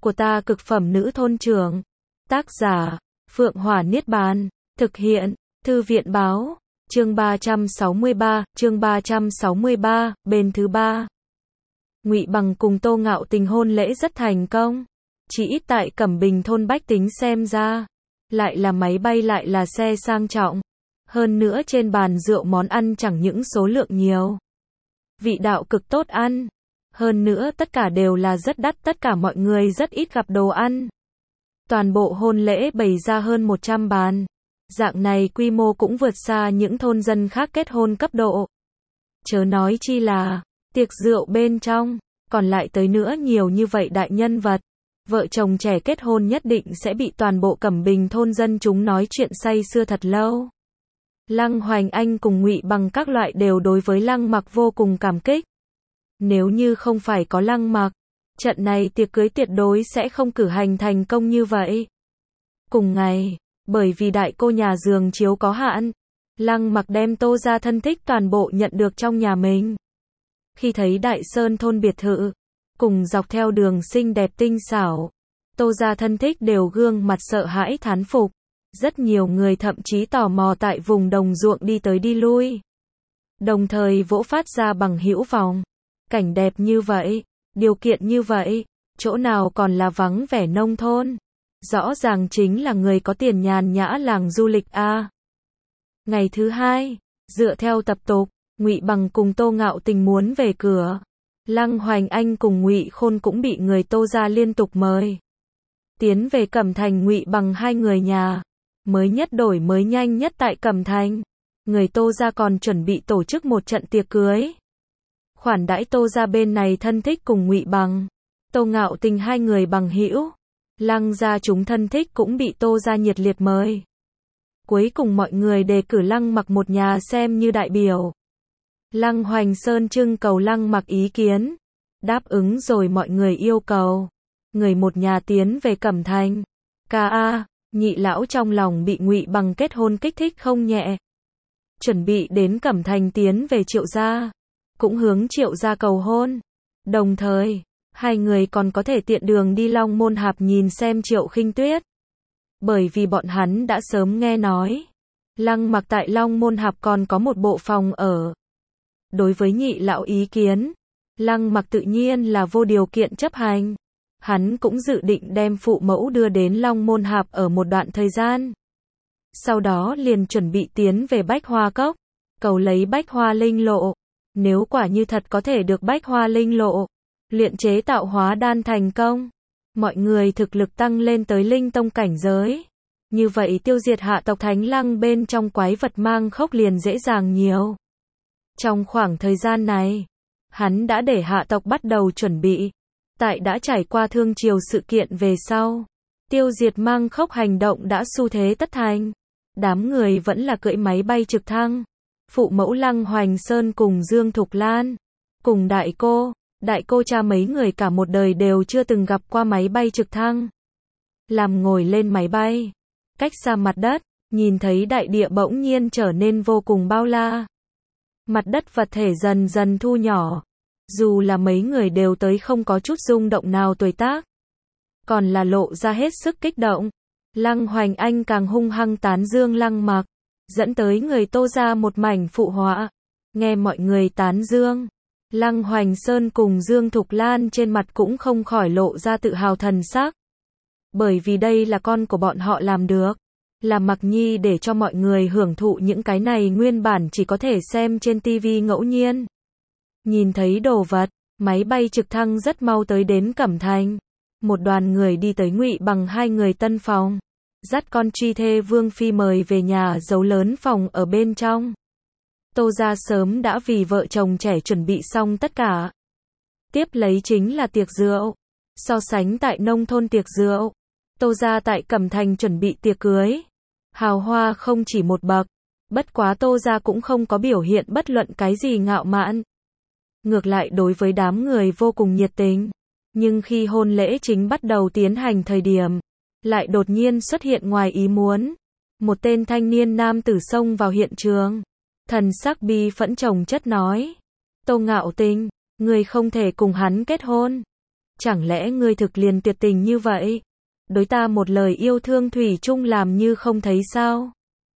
của ta cực phẩm nữ thôn trưởng. Tác giả, Phượng Hỏa Niết Bàn. Thực hiện, Thư viện Báo. Chương 363, bên thứ ba. Ngụy Bằng cùng Tô Ngạo Tình hôn lễ rất thành công. Chỉ ít tại Cẩm Bình thôn bách tính xem ra, lại là máy bay lại là xe sang trọng. Hơn nữa trên bàn rượu món ăn chẳng những số lượng nhiều, vị đạo cực tốt ăn. Hơn nữa tất cả đều là rất đắt, tất cả mọi người rất ít gặp đồ ăn. Toàn bộ hôn lễ bày ra hơn 100 bàn. Dạng này quy mô cũng vượt xa những thôn dân khác kết hôn cấp độ. Chớ nói chi là tiệc rượu bên trong, còn lại tới nữa nhiều như vậy đại nhân vật. Vợ chồng trẻ kết hôn nhất định sẽ bị toàn bộ Cẩm Bình thôn dân chúng nói chuyện say sưa thật lâu. Lăng Hoành Anh cùng Ngụy Bằng các loại đều đối với Lăng Mặc vô cùng cảm kích. Nếu như không phải có Lăng Mặc, trận này tiệc cưới tuyệt đối sẽ không cử hành thành công như vậy. Cùng ngày, bởi vì đại cô nhà giường chiếu có hạn, Lăng Mặc đem Tô gia thân thích toàn bộ nhận được trong nhà mình. Khi thấy Đại Sơn thôn biệt thự, cùng dọc theo đường xinh đẹp tinh xảo, Tô gia thân thích đều gương mặt sợ hãi thán phục. Rất nhiều người thậm chí tò mò tại vùng đồng ruộng đi tới đi lui. Đồng thời vỗ phát ra bằng hữu vọng. Cảnh đẹp như vậy, điều kiện như vậy, chỗ nào còn là vắng vẻ nông thôn. Rõ ràng chính là người có tiền nhàn nhã làng du lịch a. Ngày thứ hai, dựa theo tập tục, Ngụy Bằng cùng Tô Ngạo Tình muốn về cửa. Lăng Hoành Anh cùng Ngụy Khôn cũng bị người Tô gia liên tục mời. Tiến về Cẩm Thành. Ngụy Bằng hai người nhà mới nhất đổi mới nhanh nhất tại Cẩm Thành. Người Tô gia còn chuẩn bị tổ chức một trận tiệc cưới. Khoản đãi Tô gia bên này thân thích cùng Ngụy Bằng, Tô Ngạo Tình hai người bằng hữu. Lăng gia chúng thân thích cũng bị Tô gia nhiệt liệt mời. Cuối cùng mọi người đề cử Lăng Mặc một nhà xem như đại biểu. Lăng Hoành Sơn trưng cầu Lăng Mặc ý kiến. Đáp ứng rồi mọi người yêu cầu. Người một nhà tiến về Cẩm Thành. Nhị lão trong lòng bị Ngụy Bằng kết hôn kích thích không nhẹ. Chuẩn bị đến Cẩm Thành tiến về Triệu gia, cũng hướng Triệu gia cầu hôn. Đồng thời, hai người còn có thể tiện đường đi Long Môn Hạp nhìn xem Triệu Khinh Tuyết. Bởi vì bọn hắn đã sớm nghe nói, Lăng Mặc tại Long Môn Hạp còn có một bộ phòng ở. Đối với nhị lão ý kiến, Lăng Mặc tự nhiên là vô điều kiện chấp hành. Hắn cũng dự định đem phụ mẫu đưa đến Long Môn Hạp ở một đoạn thời gian. Sau đó liền chuẩn bị tiến về Bách Hoa Cốc, cầu lấy Bách Hoa Linh Lộ. Nếu quả như thật có thể được Bách Hoa Linh Lộ, luyện chế tạo hóa đan thành công, mọi người thực lực tăng lên tới linh tông cảnh giới. Như vậy tiêu diệt hạ tộc Thánh Lăng bên trong quái vật mang khốc liền dễ dàng nhiều. Trong khoảng thời gian này, hắn đã để hạ tộc bắt đầu chuẩn bị. Tại đã trải qua Thương Triều sự kiện về sau, tiêu diệt mang khốc hành động đã xu thế tất thành. Đám người vẫn là cưỡi máy bay trực thăng. Phụ mẫu Lăng Hoành Sơn cùng Dương Thục Lan, cùng đại cô cha mấy người cả một đời đều chưa từng gặp qua máy bay trực thăng. Làm ngồi lên máy bay, cách xa mặt đất, nhìn thấy đại địa bỗng nhiên trở nên vô cùng bao la. Mặt đất vật thể dần dần thu nhỏ. Dù là mấy người đều tới không có chút rung động nào tuổi tác, còn là lộ ra hết sức kích động. Lăng Hoành Anh càng hung hăng tán dương Lăng Mặc, dẫn tới người Tô gia một mảnh phụ họa. Nghe mọi người tán dương, Lăng Hoành Sơn cùng Dương Thục Lan trên mặt cũng không khỏi lộ ra tự hào thần sắc. Bởi vì đây là con của bọn họ làm được, là Mặc Nhi để cho mọi người hưởng thụ những cái này nguyên bản chỉ có thể xem trên tivi ngẫu nhiên. Nhìn thấy đồ vật, máy bay trực thăng rất mau tới đến Cẩm Thành. Một đoàn người đi tới Ngụy Bằng hai người tân phòng, dắt con truy thê Vương Phi mời về nhà giấu lớn phòng ở bên trong. Tô gia sớm đã vì vợ chồng trẻ chuẩn bị xong tất cả. Tiếp lấy chính là tiệc rượu. So sánh tại nông thôn tiệc rượu, Tô gia tại Cẩm Thành chuẩn bị tiệc cưới. Hào hoa không chỉ một bậc. Bất quá Tô gia cũng không có biểu hiện bất luận cái gì ngạo mạn. Ngược lại đối với đám người vô cùng nhiệt tình. Nhưng khi hôn lễ chính bắt đầu tiến hành thời điểm, lại đột nhiên xuất hiện ngoài ý muốn. Một tên thanh niên nam tử xông vào hiện trường. Thần sắc bi phẫn chồng chất nói. Tô Ngạo Tình, người không thể cùng hắn kết hôn. chẳng lẽ ngươi thực liền tuyệt tình như vậy? Đối ta một lời yêu thương thủy chung làm như không thấy sao?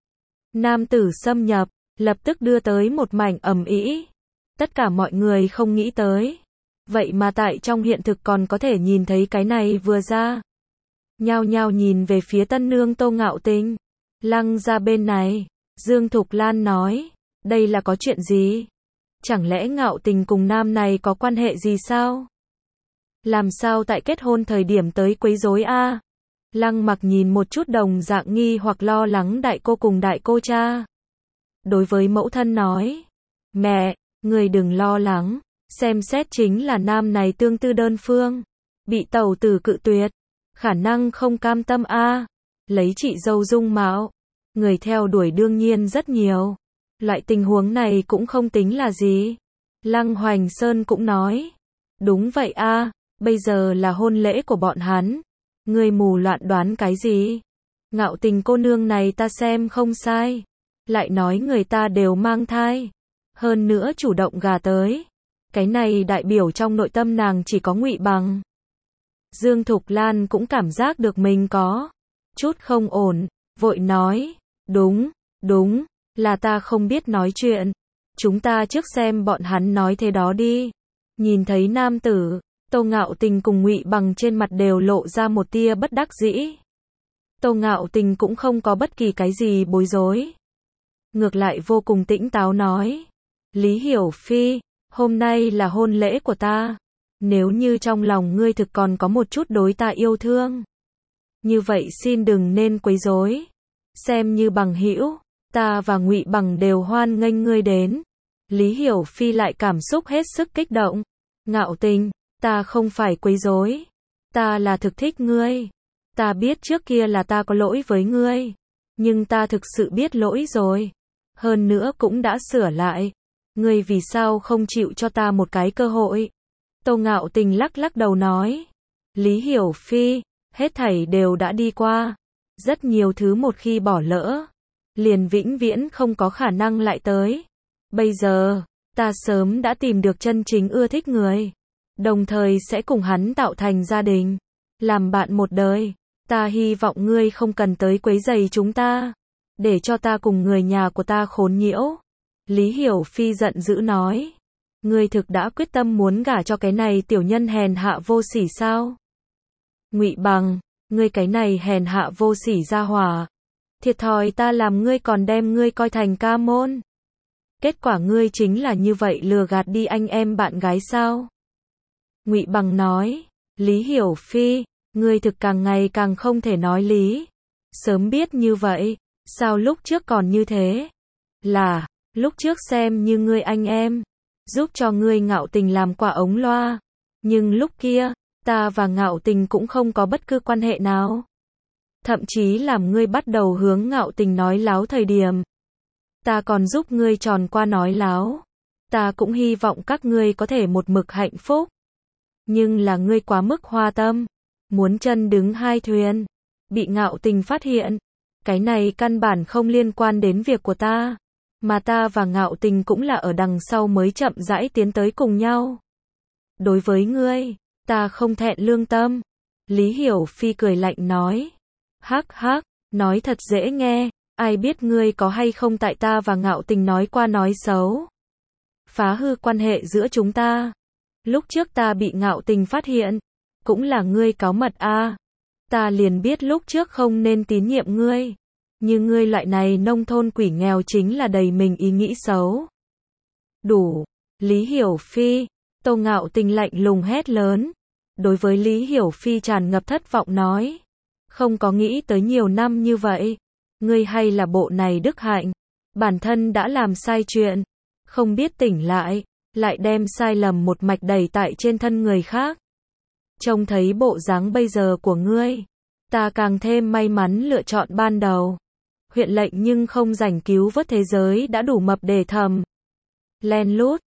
Nam tử xâm nhập, lập tức đưa tới một mảnh ầm ĩ. Tất cả mọi người không nghĩ tới. Vậy mà tại trong hiện thực còn có thể nhìn thấy cái này vừa ra. Nhao nhao nhìn về phía tân nương Tô Ngạo Tình. Lăng ra bên này, Dương Thục Lan nói, đây là có chuyện gì? Chẳng lẽ Ngạo Tình cùng nam này có quan hệ gì sao? Làm sao tại kết hôn thời điểm tới quấy rối a? Lăng Mặc nhìn một chút đồng dạng nghi hoặc lo lắng đại cô cùng đại cô cha. Đối với mẫu thân nói, mẹ, người đừng lo lắng, xem xét chính là nam này tương tư đơn phương, bị tẩu tử cự tuyệt, khả năng không cam tâm a. Lấy chị dâu dung mạo, người theo đuổi đương nhiên rất nhiều. Loại tình huống này cũng không tính là gì. Lăng Hoành Sơn cũng nói, đúng vậy a, bây giờ là hôn lễ của bọn hắn. Ngươi mù loạn đoán cái gì? Ngạo Tình cô nương này ta xem không sai. Lại nói người ta đều mang thai. Hơn nữa chủ động gả tới. Cái này đại biểu trong nội tâm nàng chỉ có Ngụy Bằng. Dương Thục Lan cũng cảm giác được mình có chút không ổn. Vội nói, đúng, là ta không biết nói chuyện. Chúng ta trước xem bọn hắn nói thế đó đi. Nhìn thấy nam tử Tô Ngạo Tình cùng Ngụy Bằng trên mặt đều lộ ra một tia bất đắc dĩ. Tô Ngạo Tình cũng không có bất kỳ cái gì bối rối. Ngược lại vô cùng tĩnh táo nói, Lý Hiểu Phi, hôm nay là hôn lễ của ta. Nếu như trong lòng ngươi thực còn có một chút đối ta yêu thương, như vậy xin đừng nên quấy rối. Xem như bằng hữu, ta và Ngụy Bằng đều hoan nghênh ngươi đến. Lý Hiểu Phi lại cảm xúc hết sức kích động. Ngạo Tình, ta không phải quấy rối, ta là thực thích ngươi. Ta biết trước kia là ta có lỗi với ngươi, nhưng ta thực sự biết lỗi rồi. Hơn nữa cũng đã sửa lại. Ngươi vì sao không chịu cho ta một cái cơ hội? Tô Ngạo Tình lắc lắc đầu nói, Lý Hiểu Phi, hết thảy đều đã đi qua. Rất nhiều thứ một khi bỏ lỡ, liền vĩnh viễn không có khả năng lại tới. Bây giờ, ta sớm đã tìm được chân chính ưa thích người. Đồng thời sẽ cùng hắn tạo thành gia đình, làm bạn một đời. Ta hy vọng ngươi không cần tới quấy rầy chúng ta, để cho ta cùng người nhà của ta khốn nhiễu. Lý Hiểu Phi giận dữ nói, ngươi thực đã quyết tâm muốn gả cho cái này tiểu nhân hèn hạ vô sỉ sao? Ngụy Bằng, ngươi cái này hèn hạ vô sỉ gia hỏa, thiệt thòi ta làm ngươi còn đem ngươi coi thành ca môn. Kết quả ngươi chính là như vậy lừa gạt đi anh em bạn gái sao? Ngụy Bằng nói, Lý Hiểu Phi, ngươi thực càng ngày càng không thể nói lý. Sớm biết như vậy, sao lúc trước còn như thế? Là, lúc trước xem như ngươi anh em, giúp cho ngươi Ngạo Tình làm quả ống loa. Nhưng lúc kia, ta và Ngạo Tình cũng không có bất cứ quan hệ nào. Thậm chí làm ngươi bắt đầu hướng Ngạo Tình nói láo thời điểm, ta còn giúp ngươi tròn qua nói láo. Ta cũng hy vọng các ngươi có thể một mực hạnh phúc. Nhưng là ngươi quá mức hoa tâm, muốn chân đứng hai thuyền, bị Ngạo Tình phát hiện. Cái này căn bản không liên quan đến việc của ta, mà ta và Ngạo Tình cũng là ở đằng sau mới chậm rãi tiến tới cùng nhau. Đối với ngươi, ta không thẹn lương tâm. Lý Hiểu Phi cười lạnh nói, hắc hắc, nói thật dễ nghe, ai biết ngươi có hay không tại ta và Ngạo Tình nói qua nói xấu, phá hư quan hệ giữa chúng ta. Lúc trước ta bị Ngạo Tình phát hiện, cũng là ngươi cáu mật a. Ta liền biết lúc trước không nên tín nhiệm ngươi. Như ngươi loại này nông thôn quỷ nghèo chính là đầy mình ý nghĩ xấu. Đủ. Lý Hiểu Phi, Tô Ngạo Tình lạnh lùng hét lớn. Đối với Lý Hiểu Phi tràn ngập thất vọng nói, không có nghĩ tới nhiều năm như vậy. Ngươi hay là bộ này đức hạnh, bản thân đã làm sai chuyện, không biết tỉnh lại đem sai lầm một mạch đẩy tại trên thân người khác. Trông thấy bộ dáng bây giờ của ngươi, ta càng thêm may mắn lựa chọn ban đầu. Huyện lệnh nhưng không rảnh cứu vớt thế giới đã đủ mập để thầm. Len lút,